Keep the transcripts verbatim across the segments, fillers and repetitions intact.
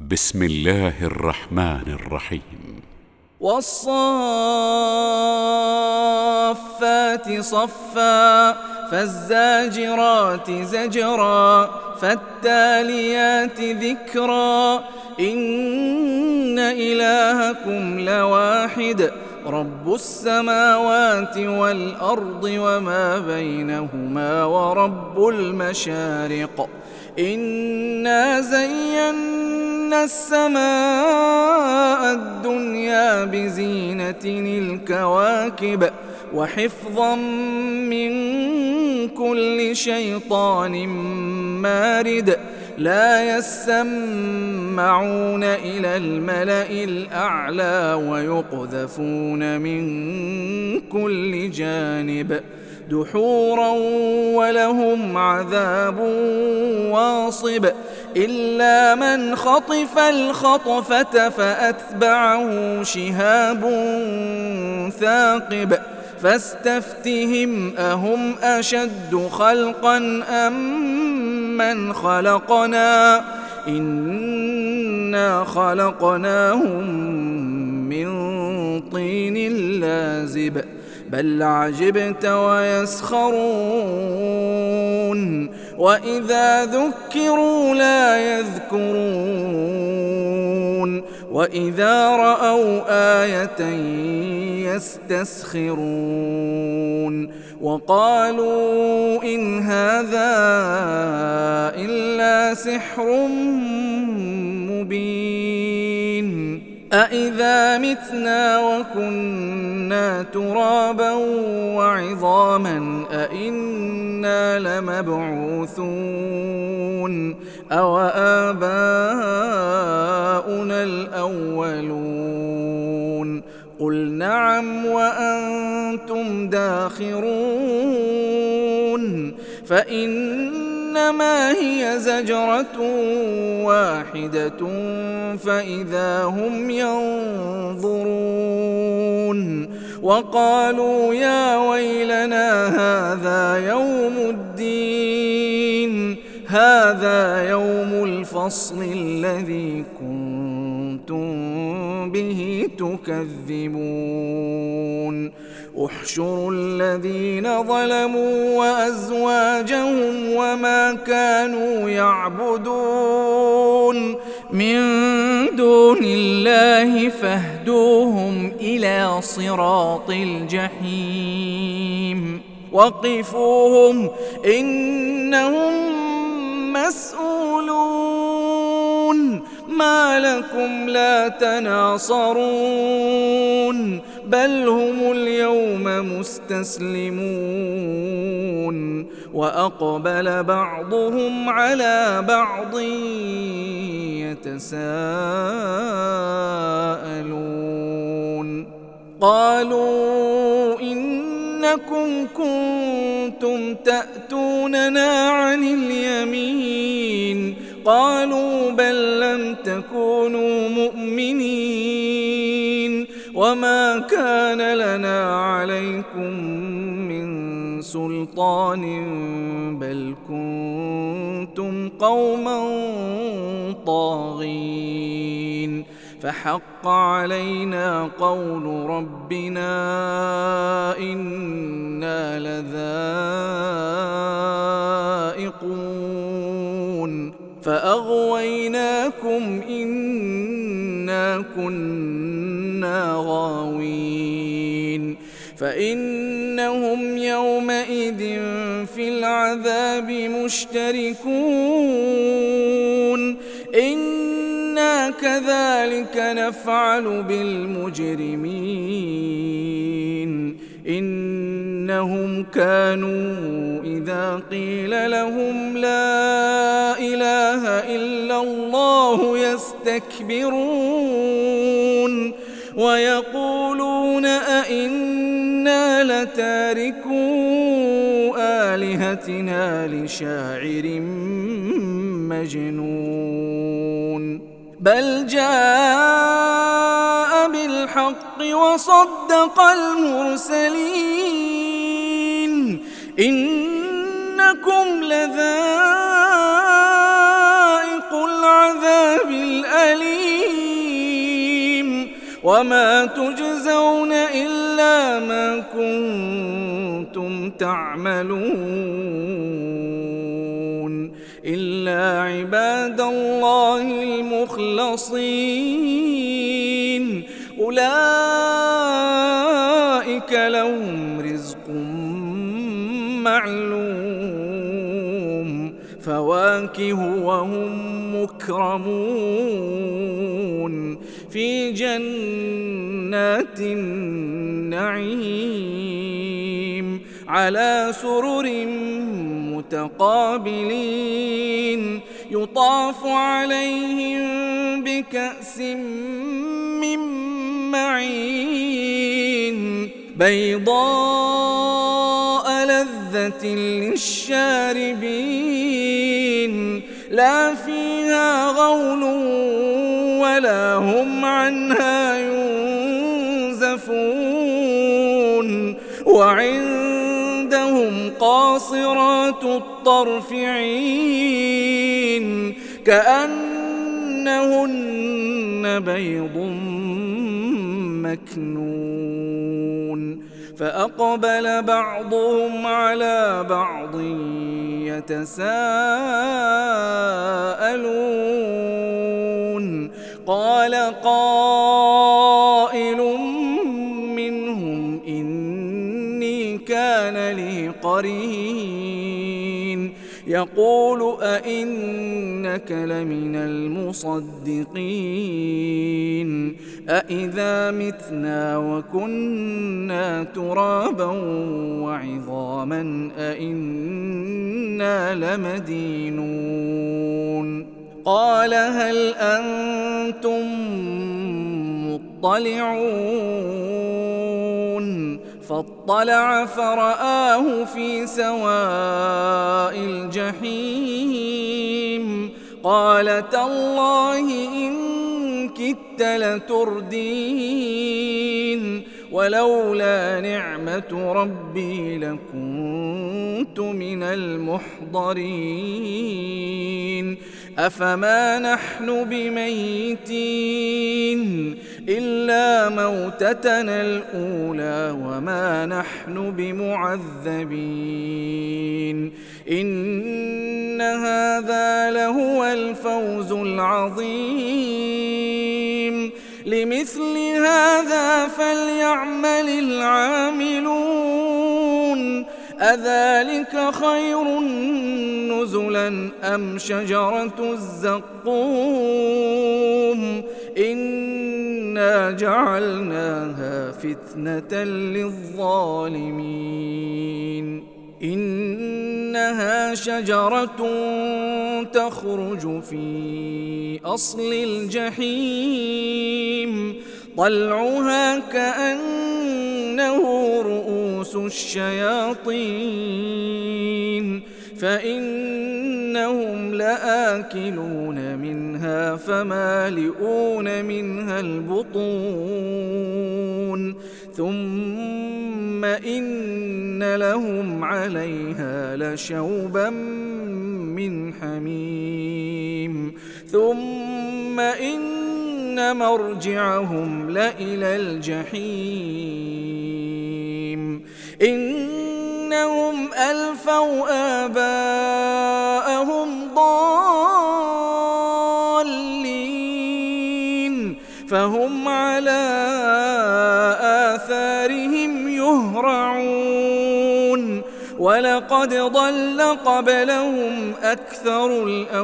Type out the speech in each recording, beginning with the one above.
بسم الله الرحمن الرحيم. والصافات صفا فالزاجرات زجرا فالتاليات ذكرا إن إلهكم لواحد رب السماوات والأرض وما بينهما ورب المشارق إنا زينا السماء الدنيا بزينة الكواكب وحفظا من كل شيطان مارد لا يسمعون إلى الملأ الأعلى ويقذفون من كل جانب دحورا ولهم عذاب واصب إلا من خطف الخطفة فأتبعه شهاب ثاقب فاستفتهم أهم أشد خلقا أم من خلقنا إنا خلقناهم من طين لازب بل عجبت ويسخرون وإذا ذكروا لا يذكرون وإذا رأوا آية يستسخرون وقالوا إن هذا إلا سحر مبين أإذا متنا وكنا ترابا وعظاما أإنا لمبعوثون أو آباؤنا الأولون قل نعم وأنتم داخرون فإنما هي زجرة واحدة فإذا هم ينظرون وقالوا يا ويلنا هذا يوم الدين هذا يوم الفصل الذي كنتم به تكذبون احشروا الذين ظلموا وأزواجهم وما كانوا يعبدون من دون الله فاهدوهم إلى صراط الجحيم وقفوهم إنهم مسؤولون ما لكم لا تناصرون بل هم اليوم مستسلمون وأقبل بعضهم على بعض يتساءلون قالوا إنكم كنتم تأتوننا عن اليمين قالوا بل لم تكونوا مؤمنين وما كان لنا عليكم من سلطان بل كنتم قوما طاغين فحق علينا قول ربنا إنا لذائقون فأغويناكم إنا كنا غاوين فإنهم يومئذ في العذاب مشتركون إنا كذلك نفعل بالمجرمين إنهم كانوا إذا قيل لهم لا إله إلا الله يستكبرون ويقولون أئنا لتاركو آلهتنا لشاعر مجنون بل جاء بالحق وصدق المرسلين إنكم لذائق العذاب الأليم وما تجزون إلا ما كنتم تعملون إلا عباد الله المخلصين أولئك لهم رزق معلوم فواكه وهم مكرمون في جنات النعيم على سرر متقابلين يطاف عليهم بكأس من معين بيضاء لذة للشاربين لا فيها غول ولا هم عنها ينزفون وعندهم قاصرات الطرف عين كأنهن بيض مكنون فأقبل بعضهم على بعض يتساءلون قال قائل منهم إني كان لي قرين يقول أئنك لمن المصدقين أئذا متنا وكنا ترابا وعظاما أئنا لمدينون قال هل أنتم مطلعون فاطلع فرآه في سواء الجحيم قال تالله إن كدت لتردين ولولا نعمة ربي لكنت من المحضرين أفما نحن بميتين إلا موتتنا الأولى وما نحن بمعذبين إن هذا لهو الفوز العظيم لمثل هذا فليعمل العاملون أذلك خير نزلا أم شجرة الزقوم إنا جعلناها فتنة للظالمين إنها شجرة تخرج في أصل الجحيم طلعها كأنه رؤوس الشياطين فإنهم لآكلون منها فمالئون منها البطون ثم إن لهم عليها لشوبا من حميم ثم إن مرجعهم لإلى الجحيم إنهم ألفوا آباءهم ضالين فهم على آثارهم يهرعون ولقد ضل قبلهم أكثر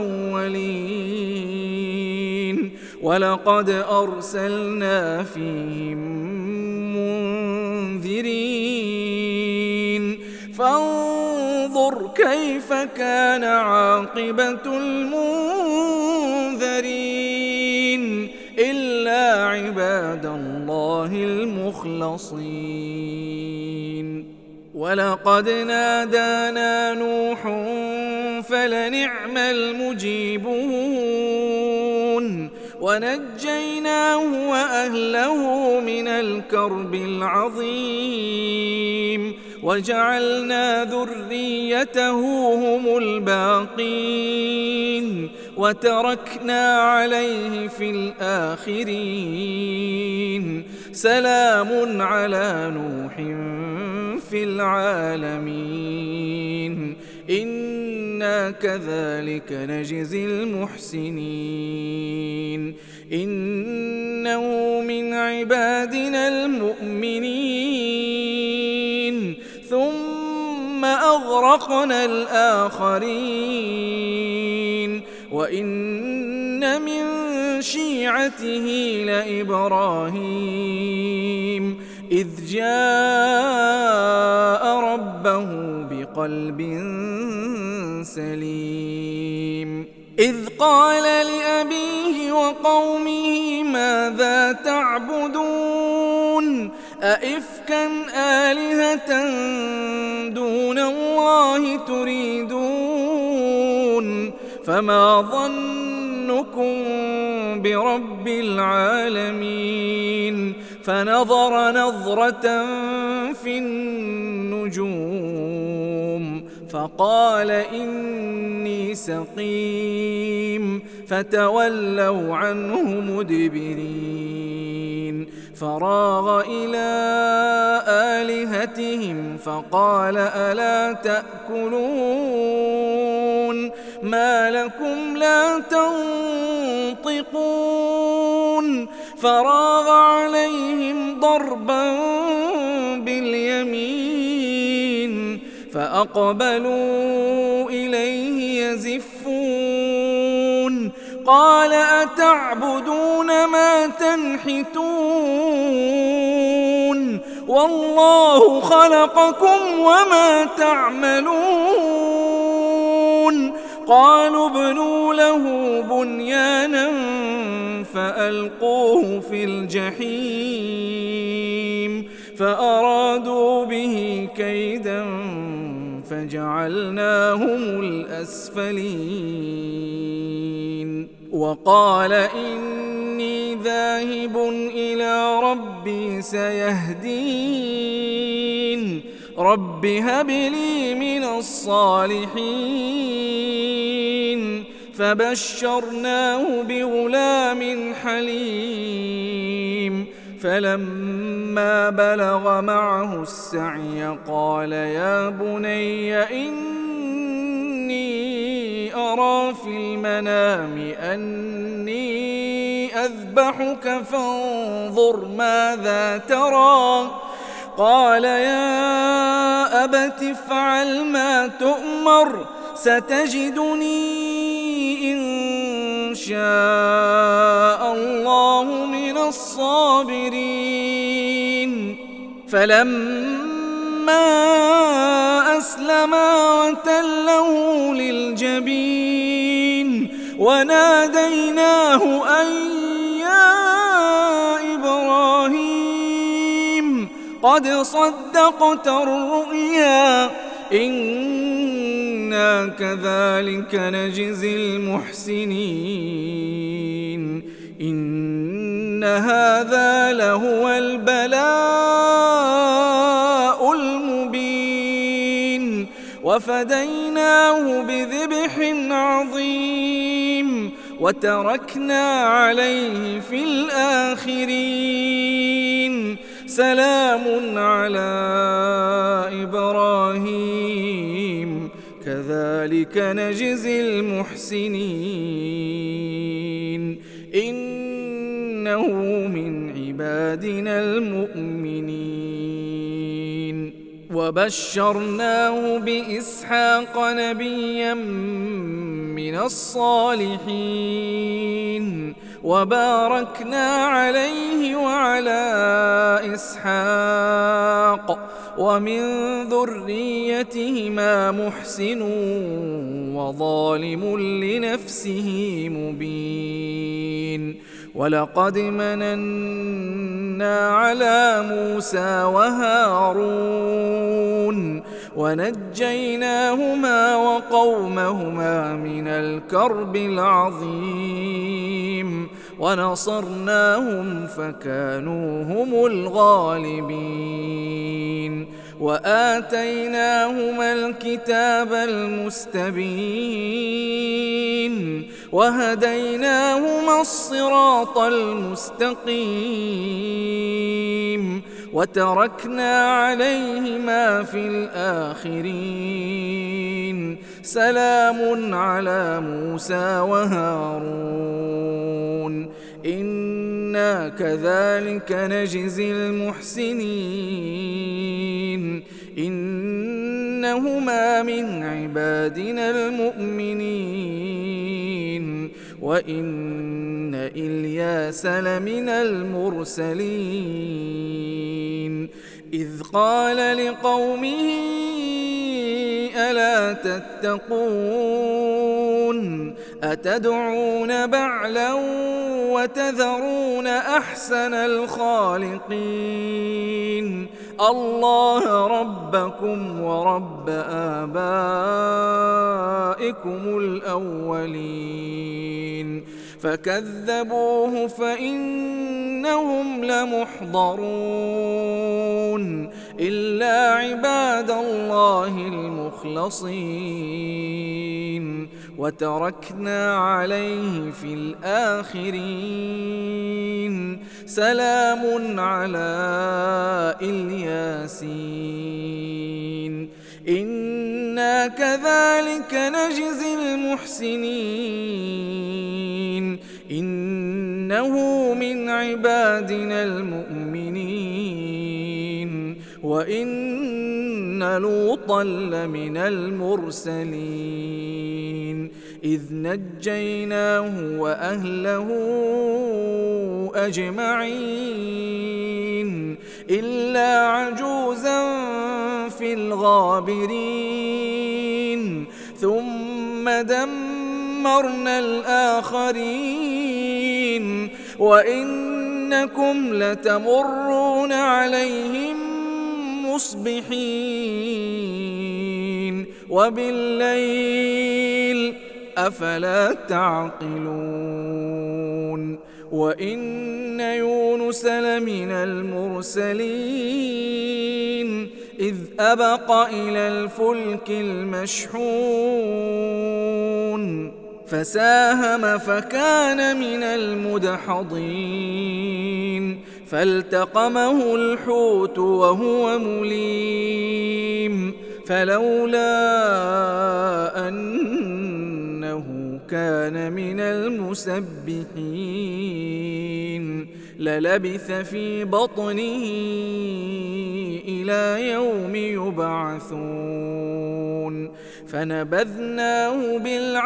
الأولين ولقد أرسلنا فيهم منذرين فانظر كيف كان عاقبة المنذرين إلا عباد الله المخلصين ولقد نادانا نوح فلنعم المجيبون ونجيناه وأهله من الكرب العظيم وجعلنا ذريته هم الباقين وتركنا عليه في الآخرين سلام على نوح في العالمين إنا كذلك نجزي المحسنين إنه من عبادنا المؤمنين ثم أغرقنا الآخرين وإن من شيعته لإبراهيم إذ جاء ربه بقلب سليم إذ قال لأبيه وقومه ماذا تعبدون أئفكا آلهة دون الله تريدون فما ظنكم برب العالمين فنظر نظرة في النجوم فقال إني سقيم فتولوا عنه مدبرين فراغ إلى آلهتهم فقال ألا تأكلون ما لكم لا تنطقون فراغ عليهم ضربا باليمين فأقبلوا إليه يزفون قال أتعبدون ما تنحتون والله خلقكم وما تعملون قالوا ابنوا له بنيانا فألقوه في الجحيم فأرادوا به كيدا فجعلناهم الأسفلين وقال إني ذاهب إلى ربي سيهدين رب هب لي من الصالحين فبشرناه بغلام حليم فلما بلغ معه السعي قال يا بني إني أرى في المنام أني أذبحك فانظر ماذا ترى قال يا أبت افعل ما تؤمر ستجدني إن شاء الله من الصابرين فلما أسلما وتله للجبين وناديناه أن يا إبراهيم قد صدقت الرؤيا إنا كذلك نجزي المحسنين إن هذا لهو البلاء المبين وفديناه بذبح عظيم وتركنا عليه في الآخرين سلام على إبراهيم كذلك نجزي المحسنين إنه من عبادنا المؤمنين وبشرناه بإسحاق نبيا من الصالحين وباركنا عليه وعلى إسحاق ومن ذريتهما محسن وظالم لنفسه مبين ولقد مننا على موسى وهارون ونجيناهما وقومهما من الكرب العظيم ونصرناهم فكانوا هم الغالبين وآتيناهما الكتاب المستبين وهديناهما الصراط المستقيم وتركنا عليهما في الآخرين سلام على موسى وهارون إنا كذلك نجزي المحسنين إنهما من عبادنا المؤمنين وإن إلياس لمن المرسلين إذ قال لقومه ألا تتقون أتدعون بعلا وتذرون أحسن الخالقين الله ربكم ورب آبائكم الأولين فكذبوه فإنهم لمحضرون إلا عباد الله المخلصين وتركنا عليه في الآخرين سلام على الياسين إنا كذلك نجزي المحسنين إنه من عبادنا المؤمنين وإن لوطا لمن المرسلين إذ نجيناه وأهله أجمعين إلا عجوزا في الغابرين ثم دمرنا الآخرين وإنكم لتمرون عليهم مصبحين وبالليل أفلا تعقلون وإن يونس لمن المرسلين إذ أبق إلى الفلك المشحون فساهم فكان من المدحضين فالتقمه الحوت وهو مليم فلولا أنه كان من المسبحين للبث في بطنه إلى يوم يبعثون فنبذناه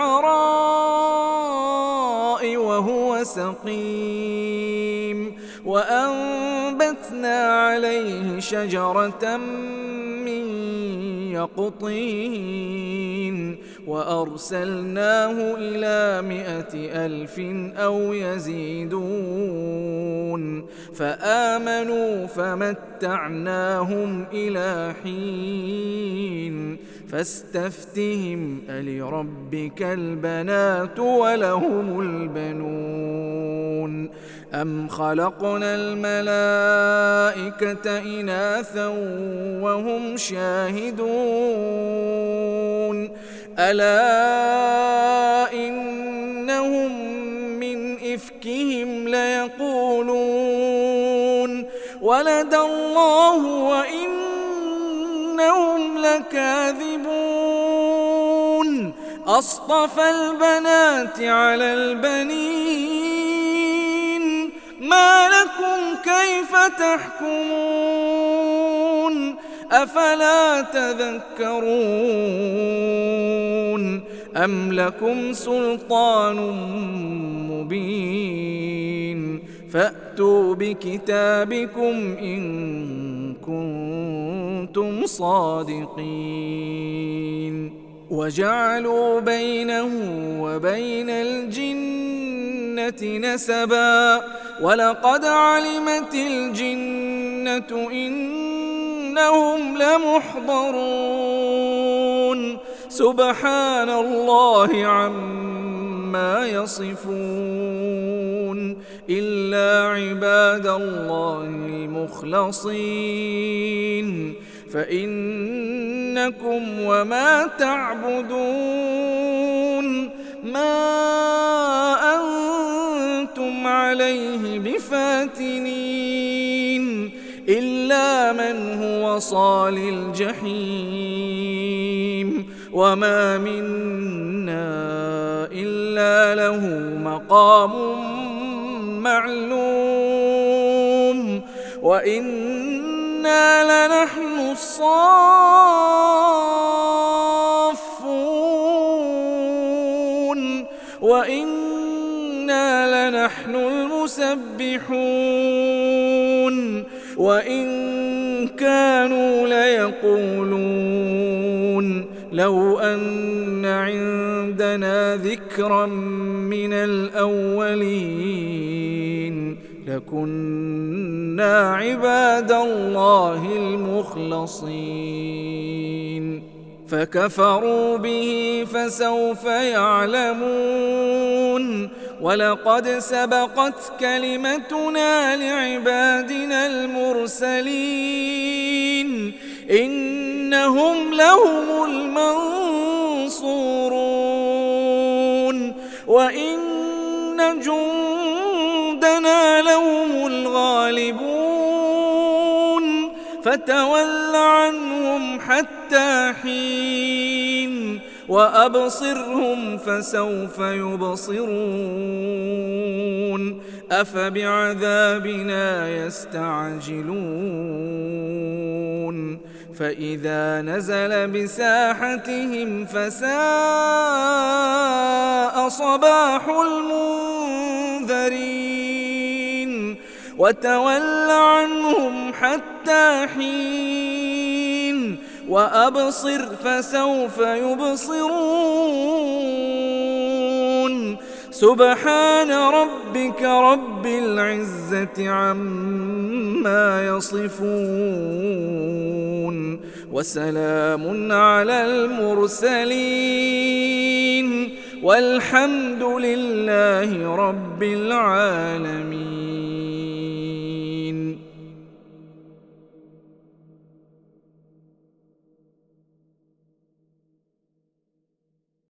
بالعراء وهو سقيم وأنبتنا عليه شجرة من يقطين وأرسلناه إلى مائة ألف أو يزيدون فآمنوا فمتعناهم إلى حين فاستفتهم ألربك البنات ولهم البنون أم خلقنا الملائكة إناثا وهم شاهدون ألا إنهم من إفكهم ليقولون ولد الله وإنهم لكاذبون أصطفى البنات على البنين ما لكم كيف تحكمون أفلا تذكرون أم لكم سلطان مبين فأتوا بكتابكم إن كنتم صادقين وجعلوا بينه وبين الجنة نسبا ولقد علمت الجنة إنهم لمحضرون سبحان الله عما يصفون إلا عباد الله المخلصين فإنكم وما تعبدون ما أنتم عليه بفاتنين إلا من هو صال الجحيم وما منا إلا له مقام معلوم وإنا لنحن الصافون وإنا لنحن المسبحون وإن كانوا ليقولون لو أن عندنا ذكرا من الأولين لكنا عباد الله المخلصين فكفروا به فسوف يعلمون ولقد سبقت كلمتنا لعبادنا المرسلين إنهم لهم المنصورون وإن جندنا لهم الغالبون فتول عنهم حتى حين وأبصرهم فسوف يبصرون أفبعذابنا يستعجلون فإذا نزل بساحتهم فساء صباح المنذرين وتول عنهم حتى حين وأبصر فسوف يبصرون سبحان ربك رب العزة عما يصفون وسلام على المرسلين والحمد لله رب العالمين.